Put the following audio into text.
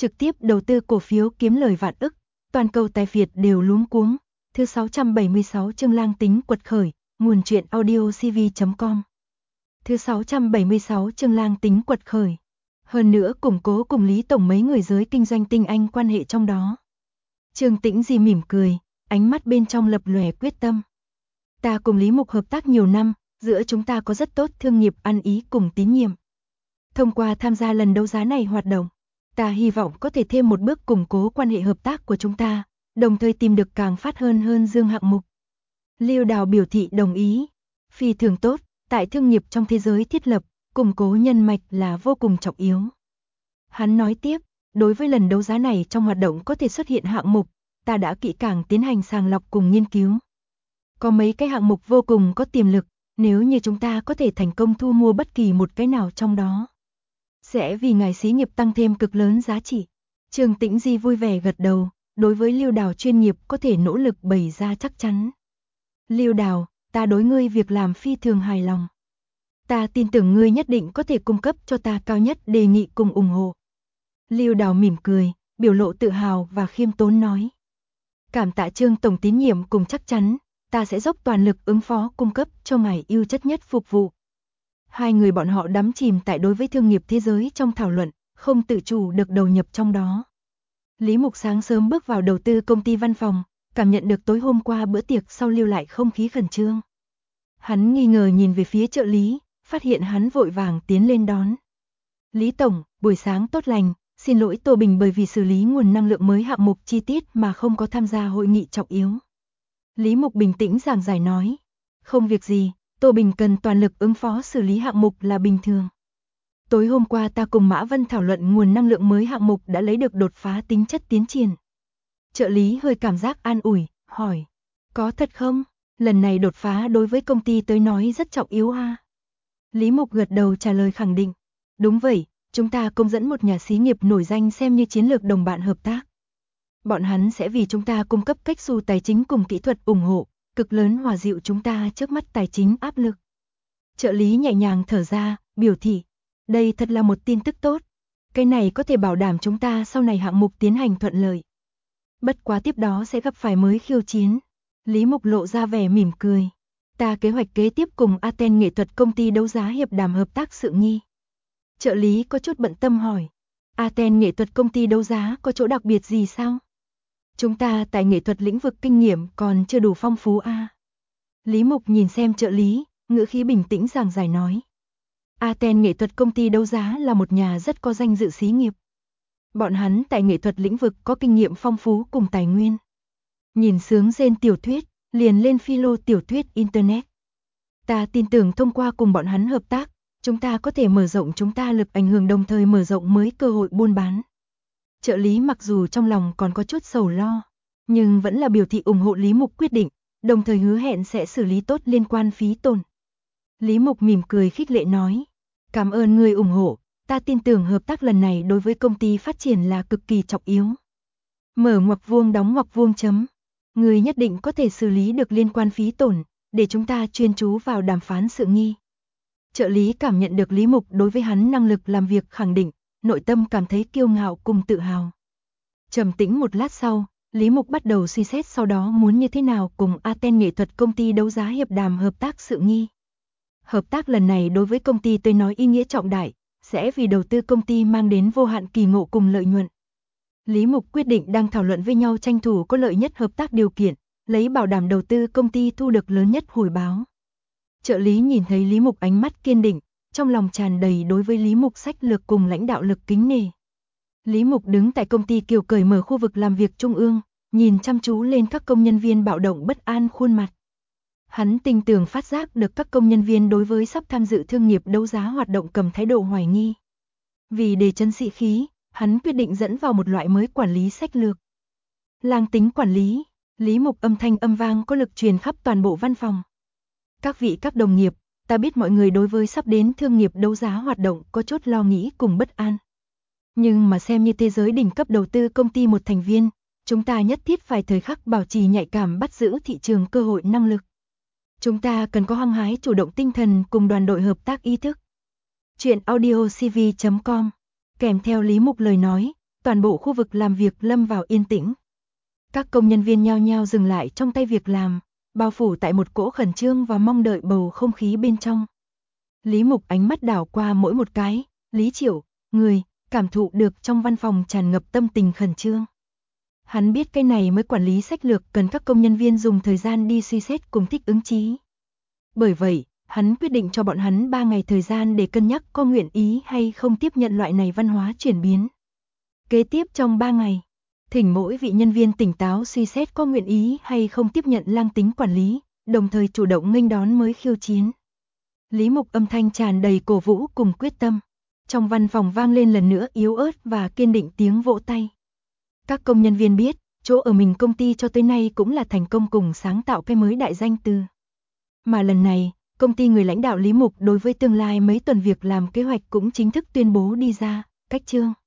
trực tiếp đầu tư cổ phiếu kiếm lời vạn ức, toàn cầu tài phiệt đều luống cuống. Thứ 676 chương lang tính quật khởi, nguồn truyện audio cv.com. Thứ 676 chương lang tính quật khởi. Hơn nữa củng cố cùng Lý Tổng mấy người giới kinh doanh tinh anh quan hệ trong đó. Trương Tĩnh Di mỉm cười, ánh mắt bên trong lập lòe quyết tâm. Ta cùng Lý Mục hợp tác nhiều năm, giữa chúng ta có rất tốt thương nghiệp ăn ý cùng tín nhiệm. Thông qua tham gia lần đấu giá này hoạt động, ta hy vọng có thể thêm một bước củng cố quan hệ hợp tác của chúng ta, đồng thời tìm được càng phát hơn dương hạng mục. Lưu Đào biểu thị đồng ý. Phi thường tốt, tại thương nghiệp trong thế giới thiết lập, củng cố nhân mạch là vô cùng trọng yếu. Hắn nói tiếp, đối với lần đấu giá này trong hoạt động có thể xuất hiện hạng mục, ta đã kỹ càng tiến hành sàng lọc cùng nghiên cứu. Có mấy cái hạng mục vô cùng có tiềm lực, nếu như chúng ta có thể thành công thu mua bất kỳ một cái nào trong đó, sẽ vì ngài xí nghiệp tăng thêm cực lớn giá trị. Trương Tĩnh Di vui vẻ gật đầu, đối với Lưu Đào chuyên nghiệp có thể nỗ lực bày ra chắc chắn. Lưu Đào, ta đối ngươi việc làm phi thường hài lòng. Ta tin tưởng ngươi nhất định có thể cung cấp cho ta cao nhất đề nghị cùng ủng hộ. Lưu Đào mỉm cười, biểu lộ tự hào và khiêm tốn nói. Cảm tạ Trương Tổng tín nhiệm cùng chắc chắn, ta sẽ dốc toàn lực ứng phó cung cấp cho ngài ưu chất nhất phục vụ. Hai người bọn họ đắm chìm tại đối với thương nghiệp thế giới trong thảo luận, không tự chủ được đầu nhập trong đó. Lý Mục sáng sớm bước vào đầu tư công ty văn phòng, cảm nhận được tối hôm qua bữa tiệc sau lưu lại không khí khẩn trương. Hắn nghi ngờ nhìn về phía trợ lý, phát hiện hắn vội vàng tiến lên đón. Lý Tổng, buổi sáng tốt lành, xin lỗi Tô Bình bởi vì xử lý nguồn năng lượng mới hạng mục chi tiết mà không có tham gia hội nghị trọng yếu. Lý Mục bình tĩnh giảng giải nói, không việc gì, Tô Bình cần toàn lực ứng phó xử lý hạng mục là bình thường. Tối hôm qua ta cùng Mã Vân thảo luận nguồn năng lượng mới hạng mục đã lấy được đột phá tính chất tiến triển. Trợ lý hơi cảm giác an ủi, hỏi, có thật không? Lần này đột phá đối với công ty tới nói rất trọng yếu ha. Lý Mục gật đầu trả lời khẳng định, đúng vậy, chúng ta công dẫn một nhà xí nghiệp nổi danh xem như chiến lược đồng bạn hợp tác. Bọn hắn sẽ vì chúng ta cung cấp cách xu tài chính cùng kỹ thuật ủng hộ, cực lớn hòa dịu chúng ta trước mắt tài chính áp lực. Trợ lý nhẹ nhàng thở ra, biểu thị, đây thật là một tin tức tốt. Cái này có thể bảo đảm chúng ta sau này hạng mục tiến hành thuận lợi. Bất quá tiếp đó sẽ gặp phải mới khiêu chiến. Lý Mục lộ ra vẻ mỉm cười. Ta kế hoạch kế tiếp cùng Aten nghệ thuật công ty đấu giá hiệp đàm hợp tác sự nghi. Trợ lý có chút bận tâm hỏi. Aten nghệ thuật công ty đấu giá có chỗ đặc biệt gì sao? Chúng ta tại nghệ thuật lĩnh vực kinh nghiệm còn chưa đủ phong phú a. Lý Mục nhìn xem trợ lý, ngữ khí bình tĩnh giảng giải nói. Aten nghệ thuật công ty đấu giá là một nhà rất có danh dự xí nghiệp. Bọn hắn tại nghệ thuật lĩnh vực có kinh nghiệm phong phú cùng tài nguyên. Nhìn sướng rên tiểu thuyết, liền lên philo tiểu thuyết Internet. Ta tin tưởng thông qua cùng bọn hắn hợp tác, chúng ta có thể mở rộng chúng ta lực ảnh hưởng đồng thời mở rộng mới cơ hội buôn bán. Trợ lý mặc dù trong lòng còn có chút sầu lo, nhưng vẫn là biểu thị ủng hộ Lý Mục quyết định, đồng thời hứa hẹn sẽ xử lý tốt liên quan phí tổn. Lý Mục mỉm cười khích lệ nói, cảm ơn người ủng hộ, ta tin tưởng hợp tác lần này đối với công ty phát triển là cực kỳ trọng yếu. Mở ngoặc vuông đóng ngoặc vuông chấm. Người nhất định có thể xử lý được liên quan phí tổn, để chúng ta chuyên chú vào đàm phán sự nghi. Trợ lý cảm nhận được Lý Mục đối với hắn năng lực làm việc khẳng định, nội tâm cảm thấy kiêu ngạo cùng tự hào. Trầm tĩnh một lát sau, Lý Mục bắt đầu suy xét sau đó muốn như thế nào cùng Aten nghệ thuật công ty đấu giá hiệp đàm hợp tác sự nghi. Hợp tác lần này đối với công ty tôi nói ý nghĩa trọng đại, sẽ vì đầu tư công ty mang đến vô hạn kỳ ngộ cùng lợi nhuận. Lý Mục quyết định đang thảo luận với nhau tranh thủ có lợi nhất hợp tác điều kiện, lấy bảo đảm đầu tư công ty thu được lớn nhất hồi báo. Trợ lý nhìn thấy Lý Mục ánh mắt kiên định, trong lòng tràn đầy đối với Lý Mục sách lược cùng lãnh đạo lực kính nể. Lý Mục đứng tại công ty Kiều cởi mở khu vực làm việc trung ương, nhìn chăm chú lên các công nhân viên bạo động bất an khuôn mặt. Hắn tinh tường phát giác được các công nhân viên đối với sắp tham dự thương nghiệp đấu giá hoạt động cầm thái độ hoài nghi. Vì để trấn sĩ khí, hắn quyết định dẫn vào một loại mới quản lý sách lược. Lang tính quản lý, Lý Mục âm thanh âm vang có lực truyền khắp toàn bộ văn phòng. Các đồng nghiệp, ta biết mọi người đối với sắp đến thương nghiệp đấu giá hoạt động có chút lo nghĩ cùng bất an. Nhưng mà xem như thế giới đỉnh cấp đầu tư công ty một thành viên, chúng ta nhất thiết phải thời khắc bảo trì nhạy cảm bắt giữ thị trường cơ hội năng lực. Chúng ta cần có hăng hái chủ động tinh thần cùng đoàn đội hợp tác ý thức. Truyện audio cv.com. Kèm theo Lý Mục lời nói, toàn bộ khu vực làm việc lâm vào yên tĩnh. Các công nhân viên nhao nhao dừng lại trong tay việc làm, bao phủ tại một cỗ khẩn trương và mong đợi bầu không khí bên trong. Lý Mục ánh mắt đảo qua mỗi một cái, Lý Triệu, người, cảm thụ được trong văn phòng tràn ngập tâm tình khẩn trương. Hắn biết cái này mới quản lý sách lược cần các công nhân viên dùng thời gian đi suy xét cùng thích ứng trí. Bởi vậy, hắn quyết định cho bọn hắn 3 ngày thời gian để cân nhắc có nguyện ý hay không tiếp nhận loại này văn hóa chuyển biến. Kế tiếp trong 3 ngày, thỉnh mỗi vị nhân viên tỉnh táo suy xét có nguyện ý hay không tiếp nhận lang tính quản lý, đồng thời chủ động nghênh đón mới khiêu chiến. Lý Mục âm thanh tràn đầy cổ vũ cùng quyết tâm. Trong văn phòng vang lên lần nữa yếu ớt và kiên định tiếng vỗ tay. Các công nhân viên biết, chỗ ở mình công ty cho tới nay cũng là thành công cùng sáng tạo cái mới đại danh từ. Mà lần này, công ty người lãnh đạo Lý Mục đối với tương lai mấy tuần việc làm kế hoạch cũng chính thức tuyên bố đi ra, cách chương.